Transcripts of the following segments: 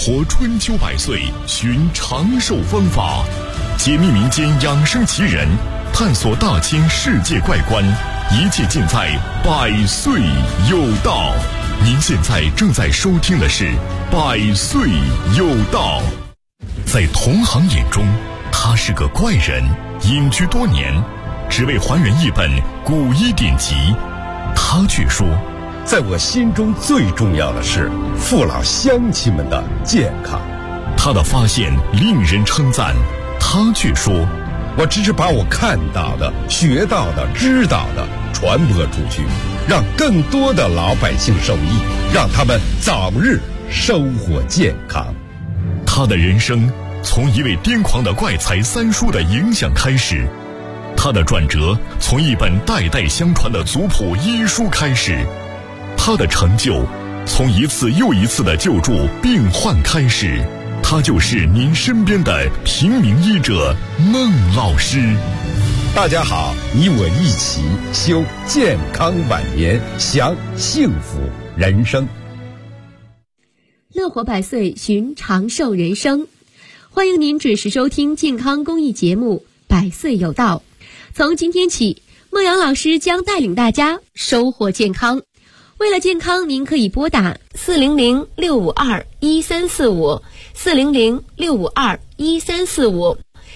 活春秋百岁，寻长寿方法，解密民间养生奇人，探索大千世界怪观，一切尽在百岁有道。您现在正在收听的是百岁有道。在同行眼中，他是个怪人，隐居多年，只为还原一本古医典籍。他却说， 在我心中最重要的是父老乡亲们的健康。 他的发现令人称赞，他却说， 我只是把我看到的、学到的、知道的传播出去，让更多的老百姓受益，让他们早日收获健康。 他的人生从一位癫狂的怪才三叔的影响开始，他的转折从一本代代相传的族谱医书开始，他的成就从一次又一次的救助病患开始。他就是您身边的平民医者孟老师。 大家好，你我一起修健康晚年，享幸福人生。 乐活百岁，寻长寿人生。欢迎您准时收听健康公益节目百岁有道。从今天起，孟阳老师将带领大家收获健康。为了健康，您可以拨打400-652-1345 400-652-1345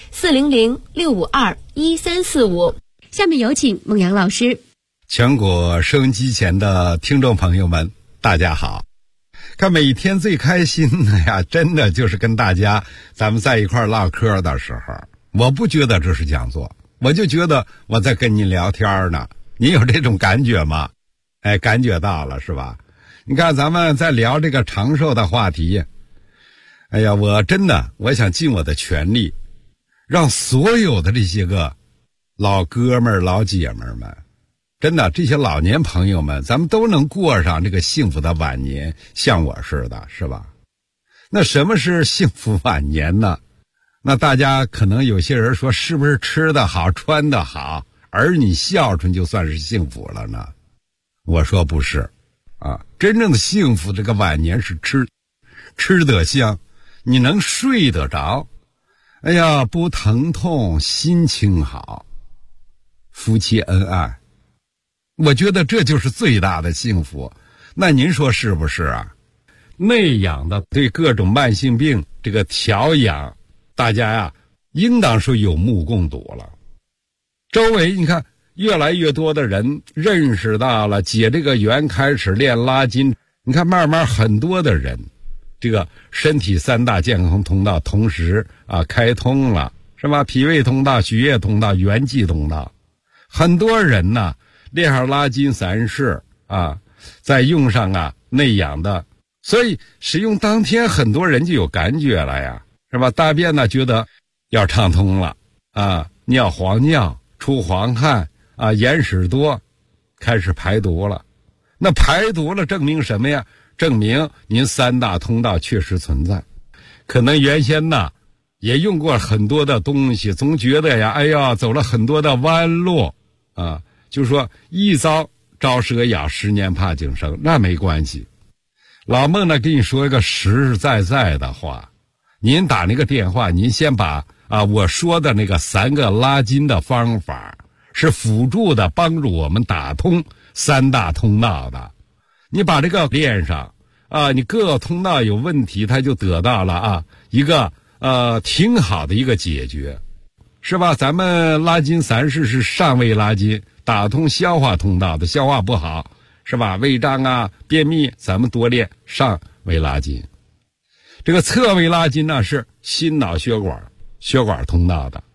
400-652-1345。下面有请孟阳老师。 全国收音机前的听众朋友们，大家好。看每天最开心的呀，真的就是跟大家咱们在一块唠嗑的时候，我不觉得这是讲座，我就觉得我在跟你聊天呢。你有这种感觉吗？哎，感觉到了是吧？你看咱们在聊这个长寿的话题，哎呀，我想尽我的全力，让所有的这些个老哥们儿、老姐们儿们，真的这些老年朋友们，咱们都能过上这个幸福的晚年，像我似的，是吧？那什么是幸福晚年呢？那大家可能有些人说，是不是吃得好、穿得好，儿女孝顺就算是幸福了呢？我说不是啊，真正的幸福这个晚年是吃得香，你能睡得着，哎呀，不疼痛，心情好，夫妻恩爱，我觉得这就是最大的幸福。那您说是不是啊？内养的对各种慢性病这个调养，大家呀应当说有目共睹了。周围你看越来越多的人认识到了解这个缘，开始练拉筋，你看慢慢很多的人这个身体三大健康通道同时开通了，是吧？脾胃通道、血液通道、元气通道，很多人呢练上拉筋三式再用上内养的，所以使用当天很多人就有感觉了呀，是吧？大便呢觉得要畅通了尿黄尿，出黄汗眼屎多，开始排毒了。那排毒了证明什么呀？证明您三大通道确实存在。可能原先呢也用过很多的东西，总觉得呀，哎呀，走了很多的弯路就是说一遭招蛇咬，10年怕井绳，那没关系。老孟呢跟你说一个实实在在的话，您打那个电话，您先把我说的那个3个拉筋的方法是辅助的，帮助我们打通三大通道的。你把这个练上你各个通道有问题，它就得到了一个挺好的一个解决，是吧？咱们拉筋3式是上位拉筋，打通消化通道的，消化不好是吧？胃胀便秘，咱们多练上位拉筋。这个侧位拉筋呢是心脑血管通道的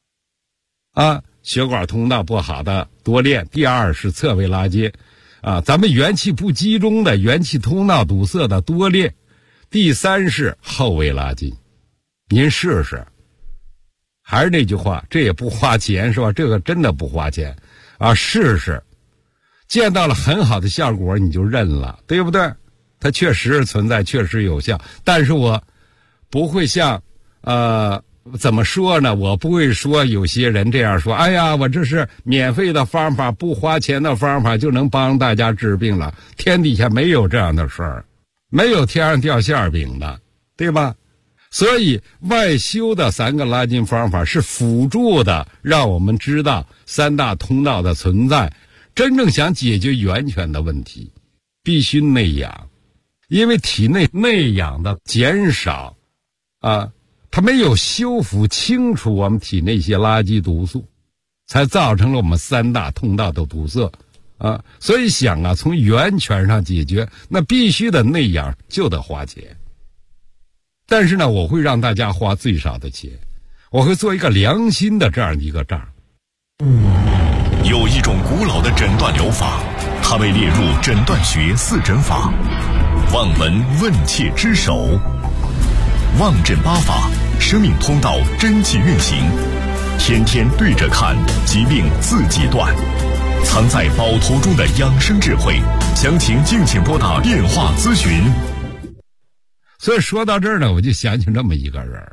血管通道不好的多练。第2是侧位拉筋咱们元气不集中的，元气通道堵塞的多练。第3是后位拉筋，您试试。还是那句话，这也不花钱是吧？这个真的不花钱试试，见到了很好的效果你就认了，对不对？它确实存在，确实有效。但是我不会像怎么说呢？我不会说有些人这样说，哎呀，我这是免费的方法，不花钱的方法就能帮大家治病了。天底下没有这样的事儿，没有天上掉馅饼的， 对吧？所以外修的3个拉筋方法是辅助的，让我们知道3大通道的存在。真正想解决源泉的问题，必须内养，因为体内内养的减少它没有修复清除我们体内一些垃圾毒素，才造成了我们3大通道的堵塞所以想从源泉上解决，那必须的内养就得花钱。但是呢，我会让大家花最少的钱，我会做一个良心的这样一个账。 有一种古老的诊断疗法，它被列入诊断学4诊法，望闻问切之首。望诊8法，生命通道真气运行，天天对着看，疾病自己断。藏在宝头中的养生智慧，详情敬请拨打电话咨询。 所以说到这儿呢，我就想起这么一个人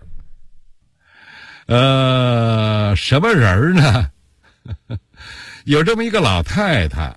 什么人呢？有这么一个老太太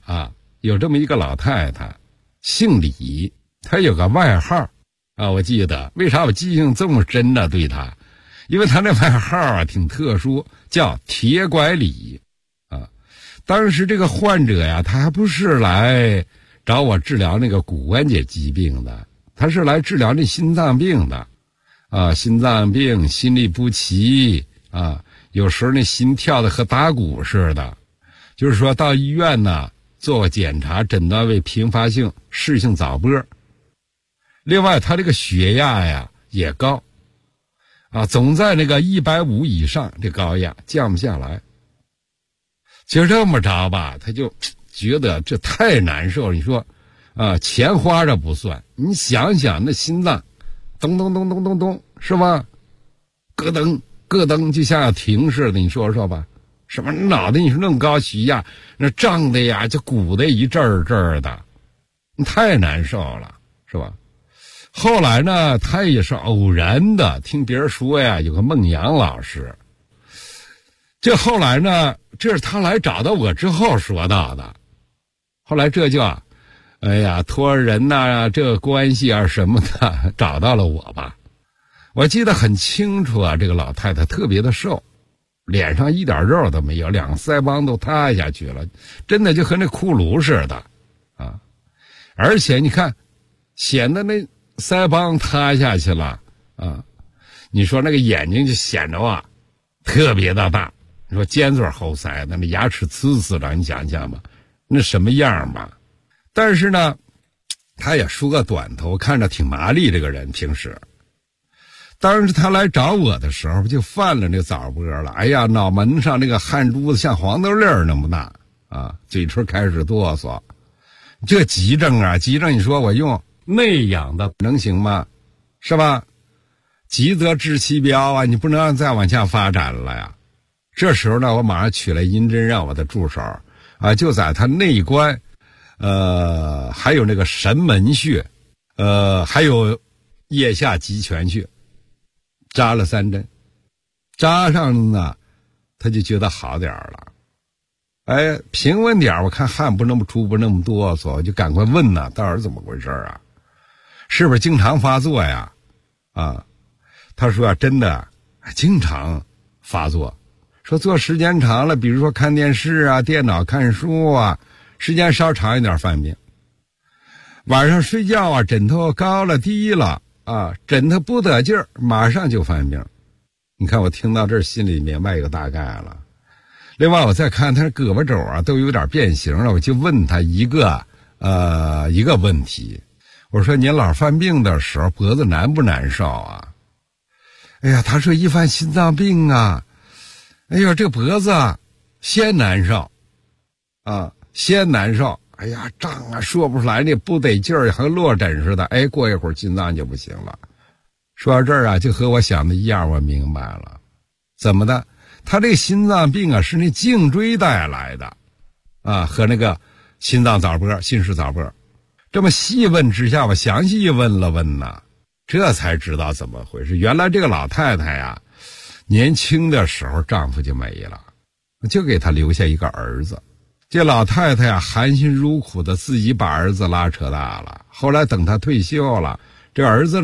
姓李，她有个外号我记得，为啥我记性这么深呢？对她，因为她那外号挺特殊，叫铁拐李当时这个患者呀，他还不是来找我治疗那个骨关节疾病的，他是来治疗那心脏病的心脏病，心律不齐有时候那心跳的和打鼓似的，就是说到医院呢做过检查，诊断为频发性室性早搏。另外他这个血压呀也高总在那个150以上，这高压降不下来。就这么着吧，他就觉得这太难受了。你说钱花着不算，你想想那心脏咚咚咚咚咚咚，是吧？咯噔咯噔，就像要停似的，你说说吧。什么脑袋你说那么高血压，那胀的呀就鼓的一阵儿阵儿的，太难受了，是吧？后来呢，他也是偶然的听别人说呀，有个孟阳老师。这后来呢，这是他来找到我之后说到的。后来这就托人这个关系什么的找到了我吧。我记得很清楚这个老太太特别的瘦，脸上一点肉都没有，两个腮帮都塌下去了，真的就和那骷髅似的而且你看显得那腮帮塌下去了你说那个眼睛就显得特别的大，你说尖嘴猴腮的，那牙齿呲呲的，你想想吧，那什么样吧。但是呢他也梳个短头，看着挺麻利，这个人平时。当时他来找我的时候就犯了那个早搏了，脑门上那个汗珠子像黄豆粒儿那么大嘴唇开始哆嗦。这急症你说我用内养的能行吗？是吧？急则治其标你不能让再往下发展了呀。这时候呢，我马上取来银针，让我的助手就在他内关还有那个神门穴还有腋下极泉穴扎了3针，扎上呢他就觉得好点了。平稳点，我看汗不那么出，不那么哆嗦，我就赶快问到底怎么回事是不是经常发作呀？他说真的经常发作，说坐时间长了，比如说看电视电脑看书时间稍长一点犯病。晚上睡觉枕头高了低了枕头不得劲儿，马上就犯病。你看我听到这儿心里明白一个大概了。另外我再看他胳膊肘都有点变形了，我就问他一个问题，我说您老犯病的时候脖子难不难受他说一犯心脏病这脖子先难受先难受，胀说不出来，那不得劲儿，和落枕似的，过一会儿心脏就不行了。说到这儿就和我想的一样，我明白了。怎么的？他这个心脏病是那颈椎带来的和那个心脏早搏、心室早搏。这么细问之下，我详细问了问这才知道怎么回事。原来这个老太太年轻的时候丈夫就没了，就给她留下一个儿子。这老太太含辛茹苦的自己把儿子拉扯大了。后来等她退休了，这儿子呢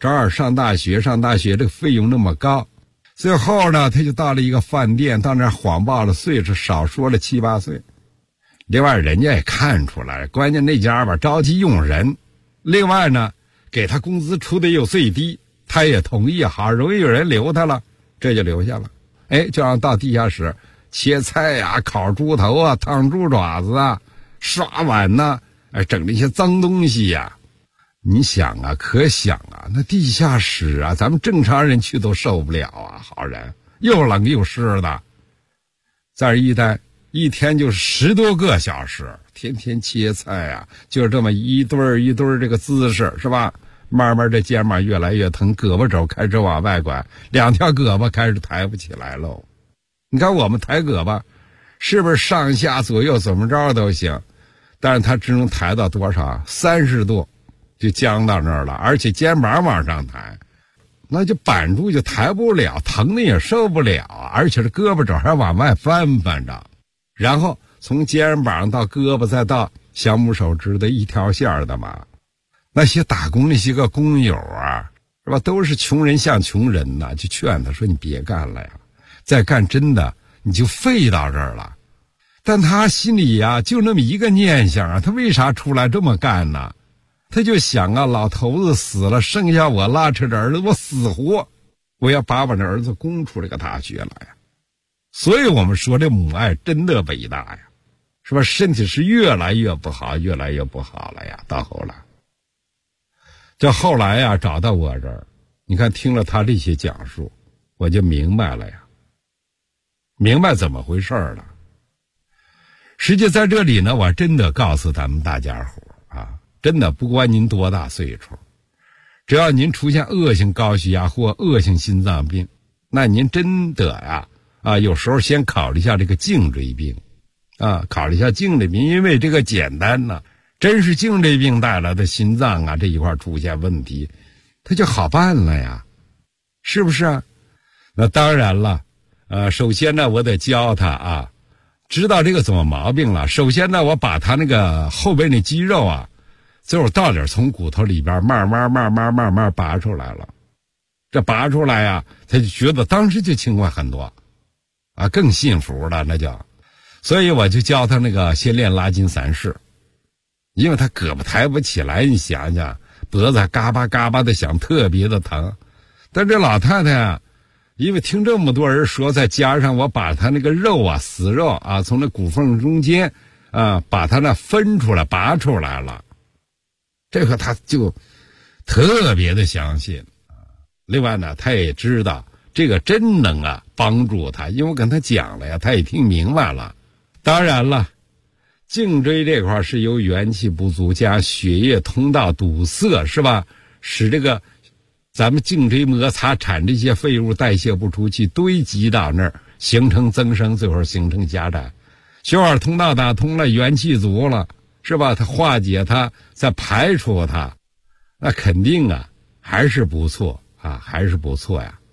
正好上大学这个费用那么高。最后呢，他就到了一个饭店，到那儿谎报了岁数，少说了7、8岁。另外人家也看出来，关键那家吧着急用人，另外呢给他工资出的又最低，他也同意，好容易有人留他了，这就留下了。就让到地下室切菜啊，烤猪头啊，烫猪爪子啊，刷碗呐，整那些脏东西呀。你想啊，可想啊，那地下室啊，咱们正常人去都受不了啊，好人又冷又湿的，在这一待一天就10多个小时，天天切菜啊，就这么一对儿一对儿这个姿势，是吧？慢慢这肩膀越来越疼，胳膊肘开始往外拐，2条胳膊开始抬不起来喽。你看我们抬胳膊是不是上下左右怎么着都行，但是他只能抬到多少？30度就僵到那儿了，而且肩膀往上抬，那就板住就抬不了，疼的也受不了，而且这胳膊肘还往外翻着，然后从肩膀到胳膊再到小拇手指的一条线的嘛。那些打工那些个工友啊，是吧，都是穷人像穷人呐，就劝他说你别干了呀，再干真的你就废到这儿了。但他心里呀就那么一个念想啊，他为啥出来这么干呢？他就想啊，老头子死了，剩下我拉扯着儿子，我死活我要把我的儿子供出这个大学来呀。所以我们说这母爱真的伟大呀，是吧？身体是越来越不好，越来越不好了呀。到后来，这后来呀找到我这儿，你看听了他这些讲述，我就明白了呀，明白怎么回事了。实际在这里呢，我真的告诉咱们大家伙啊，真的不管您多大岁数，只要您出现恶性高血压或恶性心脏病，那您真的呀有时候先考虑一下这个颈椎病啊，考虑一下颈椎病，因为这个简单呢，真是颈椎病带来的心脏啊这一块出现问题，它就好办了呀，是不是啊？那当然了，首先呢，我得教他啊，知道这个怎么毛病了。首先呢，我把他那个后背那肌肉啊，最后到底从骨头里边慢慢拔出来了。这拔出来呀，他就觉得当时就轻快很多，啊，更幸福了那就。所以我就教他那个先练拉筋3式，因为他胳膊抬不起来，你想想，脖子嘎巴嘎巴的响，特别的疼。但这老太太啊，因为听这么多人说，再加上我把他那个肉啊，死肉啊，从那骨缝中间啊，把它那分出来拔出来了，这个他就特别的相信。另外呢，他也知道这个真能帮助他，因为我跟他讲了呀，他也听明白了。当然了，颈椎这块是由元气不足加血液通道堵塞，是吧，使这个咱们颈椎摩擦产这些废物代谢不出去，堆积到那儿，形成增生，最后形成狭窄。血管通道打通了，元气足了，是吧，它化解它，再排出它，那肯定还是不错还是不错呀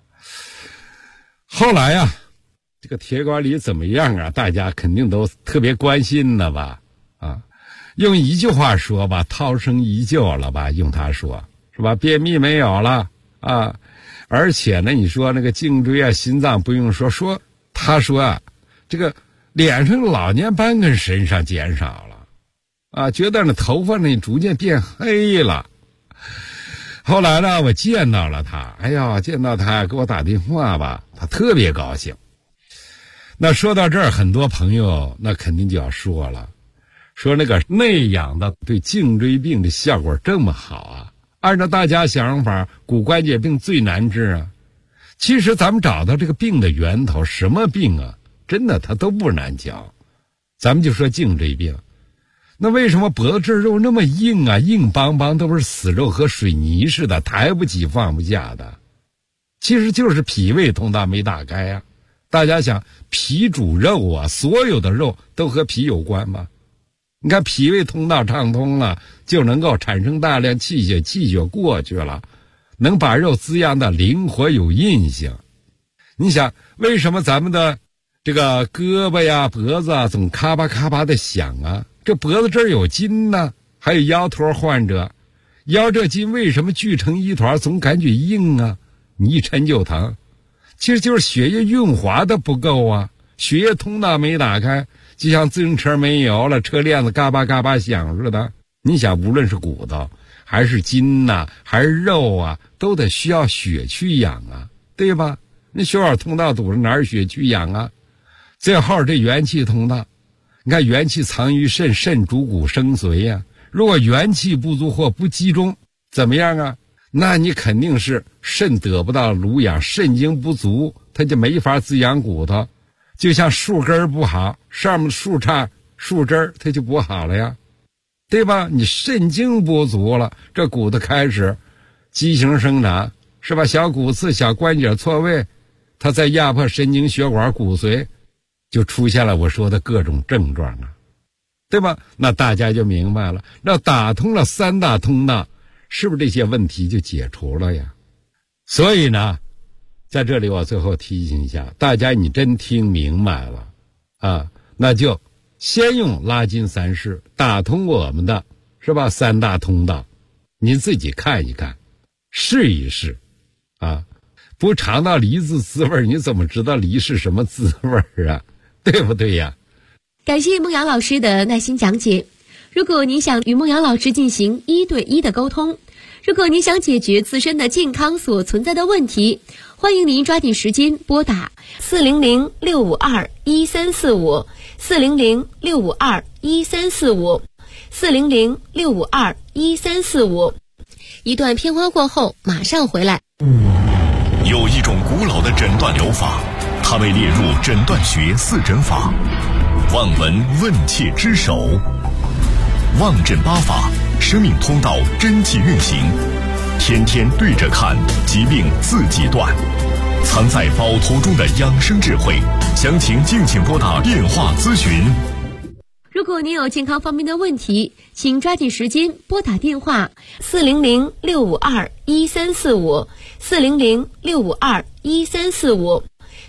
后来这个铁管里怎么样大家肯定都特别关心的吧用一句话说吧，涛声依旧了吧，用他说是吧，便秘没有了而且呢，你说那个颈椎心脏不用说他说这个脸上老年斑跟身上减少了觉得那头发呢逐渐变黑了。后来呢，我见到了他，见到他给我打电话吧，他特别高兴。那说到这儿，很多朋友那肯定就要说了，说那个内养的对颈椎病的效果这么好按照大家想法，骨关节病最难治其实咱们找到这个病的源头，什么病真的它都不难教。咱们就说颈椎病，那为什么脖子这肉那么硬硬邦邦，都是死肉和水泥似的，抬不起放不下的？其实就是脾胃通道没打开大家想，脾主肉所有的肉都和脾有关吗？你看脾胃通道畅通了，就能够产生大量气血，气血过去了，能把肉滋养的灵活有韧性。你想为什么咱们的这个胳膊脖子总咔吧咔吧的响这脖子这儿有筋呢，还有腰托患者， 腰这筋为什么聚成一团，总感觉硬啊？你一抻就疼，其实就是血液运滑的不够啊，血液通道没打开，就像自行车没油了，车链子嘎巴嘎巴响似的。你想，无论是骨头还是筋呐，还是肉啊，都得需要血去养啊，对吧？那血管通道堵着，哪儿血去养啊？最后这元气通道，你看元气藏于肾，肾主骨生髓呀。如果元气不足或不集中，怎么样啊？那你肯定是肾得不到濡养，肾精不足，它就没法滋养骨头。就像树根不好，上面树杈树枝它就不好了呀，对吧？你肾精不足了，这骨头开始畸形生长，是吧？小骨刺、小关节错位，它在压迫神经血管骨髓，就出现了我说的各种症状啊，对吧？那大家就明白了，那打通了三大通道，是不是这些问题就解除了呀？所以呢，在这里我最后提醒一下大家，你真听明白了啊，那就先用拉筋三式打通我们的，是吧？三大通道，您自己看一看，试一试啊。不尝到梨子滋味，你怎么知道梨是什么滋味啊？对不对呀？ 感谢孟阳老师的耐心讲解。如果您想与孟阳老师进行1对1的沟通，如果您想解决自身的健康所存在的问题，欢迎您抓紧时间拨打400-652-1345 400-652-1345 400-652-1345。一段片花过后马上回来。 有一种古老的诊断疗法，它被列入诊断学四诊法，望闻问切之首，望诊八法，生命通道真气运行，天天对着看，疾病自己断，藏在宝图中的养生智慧，详情敬请拨打电话咨询。 如果您有健康方面的问题，请抓紧时间拨打电话400-652-1345 400-652-1345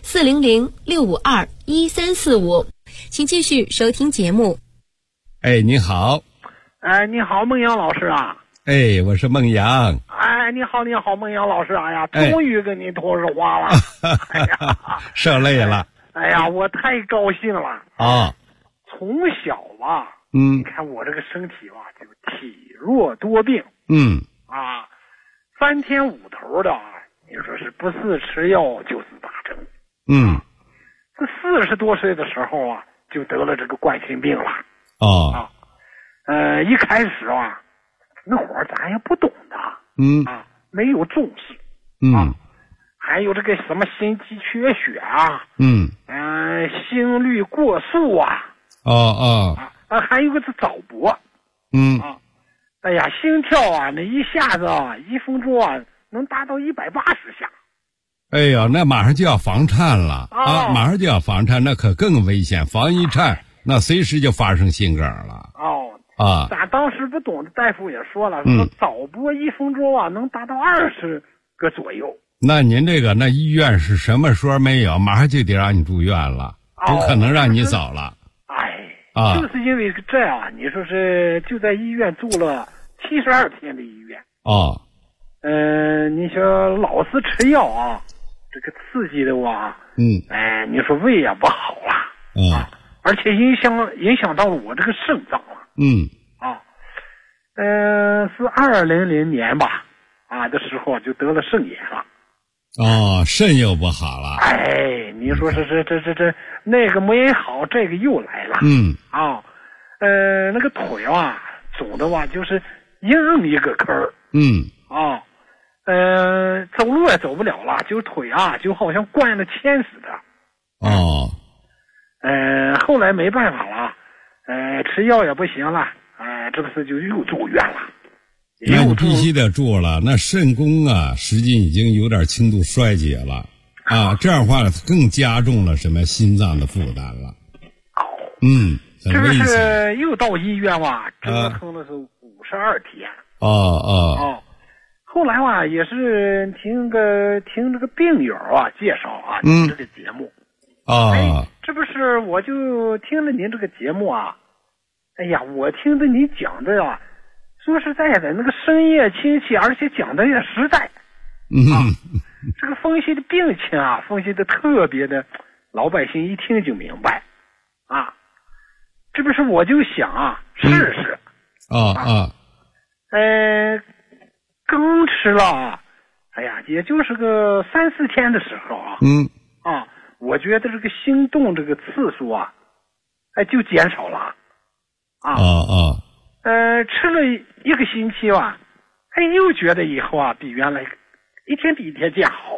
400-652-1345。请继续收听节目。 哎，你好。 哎，你好，孟阳老师啊。 哎，我是孟阳。 哎，你好，孟阳老师。哎呀，终于跟你通上话了。哎呀， 受累了。 哎呀，我太高兴了啊！ 从小吧， 你看我这个身体吧，就体弱多病。3天5头的，你说是不是吃药就是打针。这40多岁的时候啊，就得了这个冠心病了。一开始啊，那会儿咱也不懂的，没有重视，还有这个什么心肌缺血啊，心率过速啊，还有个是早搏，哎呀，心跳啊，那一下子啊，1分钟啊能达到180下。 哎呀，那马上就要房颤了马上就要房颤，那可更危险，房一颤，那随时就发生心梗了。 咱当时不懂的大夫也说了，说早搏1分钟啊能达到20个左右。 那您这个那医院是什么说没有，马上就得让你住院了，不可能让你走了。 就是因为这样，你说是就在医院住了72天的医院。你说老是吃药啊，这个刺激的我你说胃也不好了而且影响到我这个肾脏了。是2000年吧的时候就得了肾炎了。 肾又不好了。 你说是这那个没好，这个又来了。那个腿啊肿的话就是硬一个坑儿。走路也走不了了，就腿啊就好像灌了铅似的。后来没办法了，吃药也不行了，这不是就又住院了。 那你必须得住了，那肾功啊实际已经有点轻度衰竭了这样的话更加重了什么心脏的负担了。 这不是又到医院吧，折腾的是52天。后来吧也是听这个病友介绍您这个节目。这不是我就听了您这个节目哎呀，我听着你讲的说实在的，那个深夜亲切，而且讲的也实在。这个分析的病情啊，分析的特别的，老百姓一听就明白。这不是我就想啊，试试。刚吃了啊，哎呀，也就是个3-4天的时候啊。我觉得这个心动这个次数啊，就减少了。吃了1个星期吧，又觉得以后啊，比原来一天比一天见好。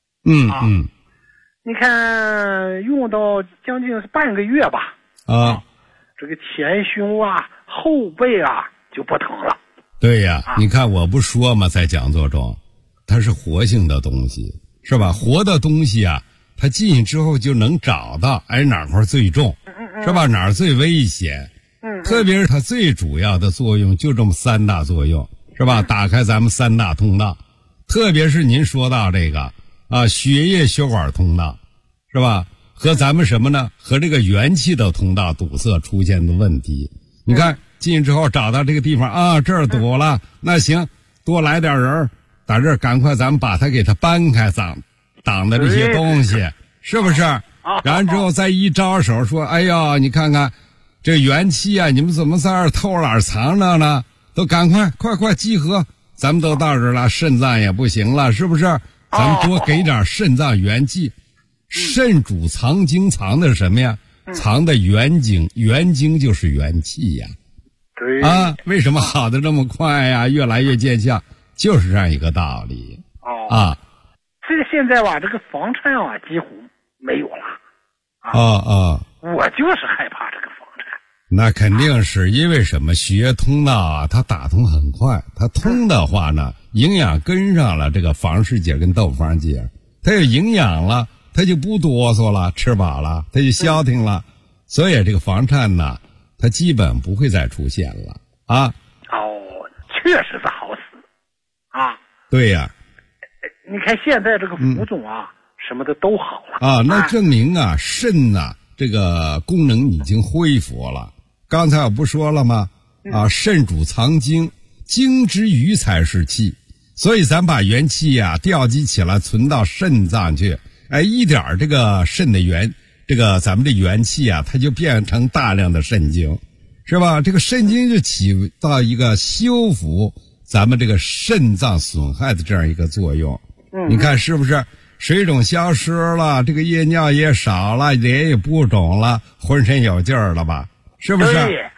你看用到将近是半个月吧。这个前胸啊、后背啊就不疼了。 对呀，你看我不说嘛，在讲座中，它是活性的东西，是吧？活的东西啊，它进去之后就能找到，哪块最重，是吧？哪儿最危险。特别是它最主要的作用就这么3大作用，是吧？打开咱们3大通道，特别是您说到这个血液血管通道，是吧？和咱们什么呢？和这个元气的通道堵塞出现的问题。你看进去之后找到这个地方这儿堵了，那行，多来点人打这儿，赶快咱们把它给它搬开，挡的这些东西，是不是？然后之后再一招手说，哎呦，你看看这元气啊，你们怎么在这儿偷懒藏着呢？都赶快集合，咱们都到这儿了，肾脏也不行了，是不是？咱们多给点肾脏元气。肾主藏精，藏的是什么呀？藏的元精，元精就是元气呀。 对为什么好的这么快呀？越来越见效，就是这样一个道理。 这个现在吧，这个房颤啊几乎没有了。我就是害怕这个房颤。 那肯定是因为什么？血液通道啊，它打通很快，它通的话呢，营养跟上了这个房氏节跟窦房节，它有营养了。他就不哆嗦了，吃饱了他就消停了，所以这个房颤呢，它基本不会再出现了确实是好死对呀。 你看现在这个浮肿什么的都好了那证明肾这个功能已经恢复了。刚才我不说了吗？肾主藏精，精之余才是气，所以咱把元气调集起来存到肾脏去。一点这个肾的咱们的元气它就变成大量的肾精，是吧？这个肾精就起到一个修复咱们这个肾脏损害的这样一个作用。你看是不是？水肿消失了，这个夜尿也少了，脸也不肿了，浑身有劲儿了吧？是不是？ 对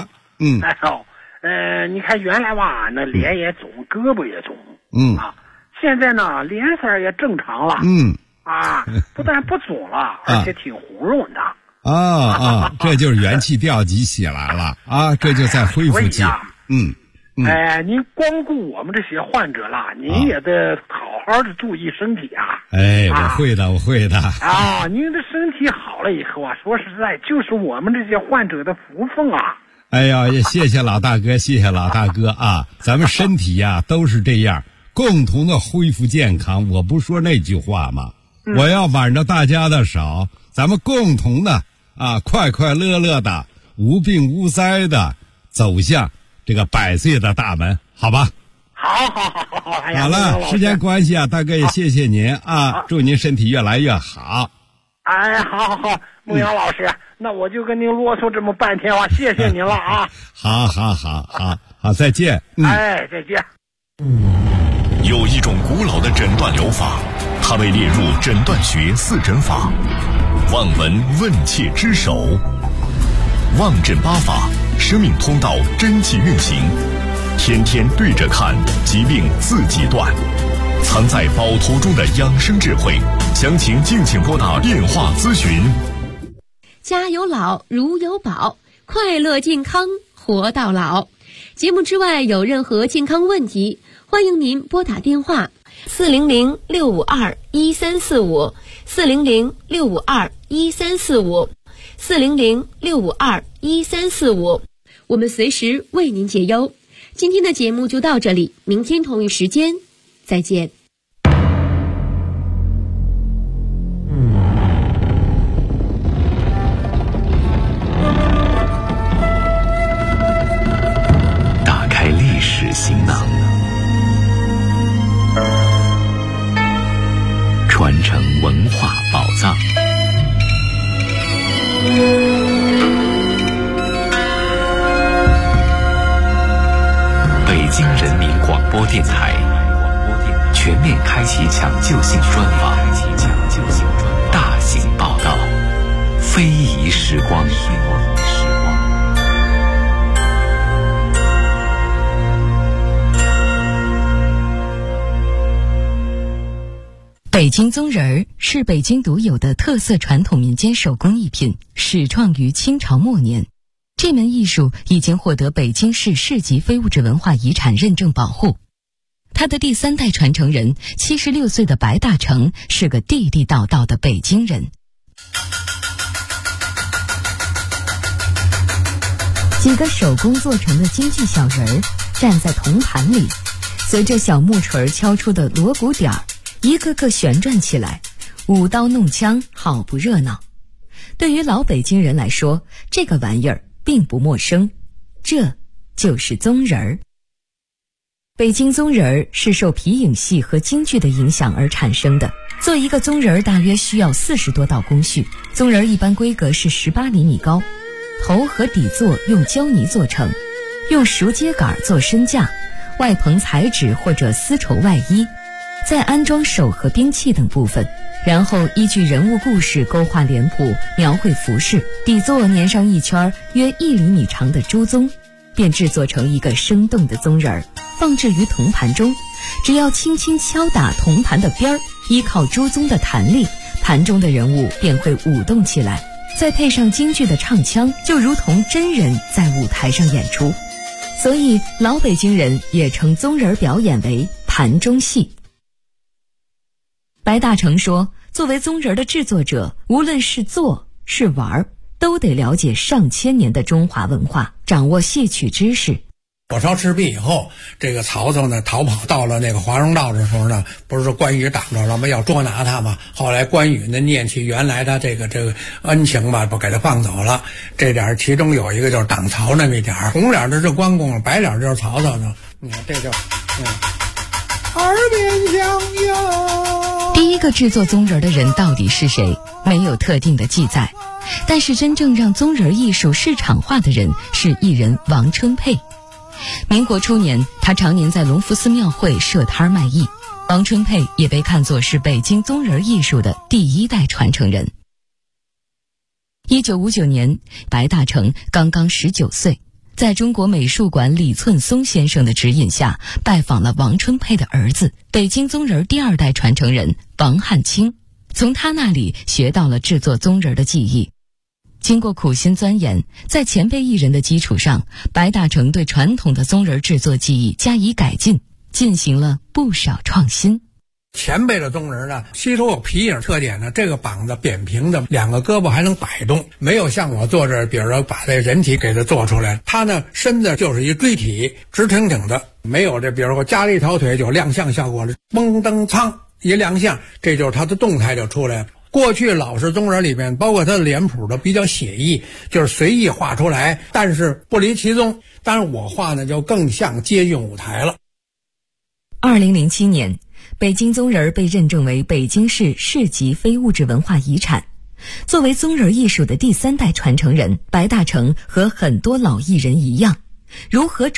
你看原来吧，那脸也肿，胳膊也肿，现在呢，脸色也正常了，不但不肿了，而且挺红润的。 这就是元气调集起来了这就在恢复期。 您光顾我们这些患者了，您也得好好的注意身体我会的。 您的身体好了以后说实在，就是我们这些患者的福分也谢谢老大哥，谢谢老大哥咱们身体都是这样，共同的恢复健康。我不说那句话吗？我要挽着大家的手，咱们共同的快快乐乐的，无病无灾的走向这个100岁的大门，好吧？ 好。 好了，时间关系大哥也谢谢您祝您身体越来越好。 好，牧羊老师，那我就跟您啰嗦这么半天谢谢您了好，再见。 再见。 有一种古老的诊断疗法，它被列入诊断学4诊法，望闻问切之首。望诊8法，生命通道真气运行，天天对着看，疾病自己断。藏在宝图中的养生智慧，详情敬请拨打电话咨询。 家有老，如有宝，快乐健康活到老。节目之外有任何健康问题，欢迎您拨打电话400-652-1345 400-652-1345 400-652-1345，我们随时为您解忧。今天的节目就到这里，明天同一时间再见。 打开历北京宗人儿是北京独有的特色传统民间手工艺品，始创于清朝末年。这门艺术已经获得北京市市级非物质文化遗产认证保护。他的第3代传承人76岁的白大成是个地地道道的北京人。几个手工做成的京剧小人儿站在铜盘里，随着小木锤敲出的锣鼓点儿，一个个旋转起来，舞刀弄枪，好不热闹。对于老北京人来说，这个玩意儿并不陌生，这就是宗人儿。北京宗人儿是受皮影戏和京剧的影响而产生的。做一个宗人儿大约需要40多道工序，宗人儿一般规格是18厘米高，头和底座用胶泥做成，用熟秸秆做身架，外棚彩纸或者丝绸外衣，再安装手和兵器等部分，然后依据人物故事勾画脸谱，描绘服饰，底座粘上一圈约1厘米长的朱宗，便制作成一个生动的宗人儿，放置于铜盘中。只要轻轻敲打铜盘的边儿，依靠朱宗的弹力，盘中的人物便会舞动起来，再配上京剧的唱腔，就如同真人在舞台上演出。所以老北京人也称宗人表演为盘中戏。白大成说，作为宗人的制作者，无论是做是玩，都得了解上千年的中华文化，掌握戏曲知识。 火烧赤壁以后，这个曹操呢逃跑到了那个华容道的时候呢，不是说关羽挡着了吗？要捉拿他嘛。后来关羽呢念起原来他这个恩情吧，不给他放走了。这点其中有一个就是挡曹那么一点，红脸的是关公，白脸就是曹操呢。你看这就耳边响应。 第一个制作宗人的人到底是谁？没有特定的记载，但是真正让宗人艺术市场化的人是艺人王春佩。民国初年，他常年在隆福寺庙会设摊卖艺。王春佩也被看作是北京宗人艺术的第1代传承人。1959年，白大成刚刚19岁，在中国美术馆李寸松先生的指引下，拜访了王春佩的儿子，北京宗人第2代传承人王汉卿，从他那里学到了制作宗人的技艺。经过苦心钻研，在前辈艺人的基础上，白大成对传统的宗人制作技艺加以改进，进行了不少创新。 前辈的宗人呢，吸收有皮影特点呢，这个膀子扁平的，2个胳膊还能摆动，没有像我做这，比如说把这人体给它做出来，他呢身子就是一锥体，直挺挺的，没有这比如说加了一条腿就亮相效果了，蹦蹬苍一亮相，这就是他的动态就出来了。过去老式宗人里面，包括他的脸谱都比较写意，就是随意画出来，但是不离其宗。当然我画呢就更像接近舞台了。 2007年，北京宗人被认证为北京市市级非物质文化遗产。作为宗人艺术的第3代传承人，白大成和很多老艺人一样，如何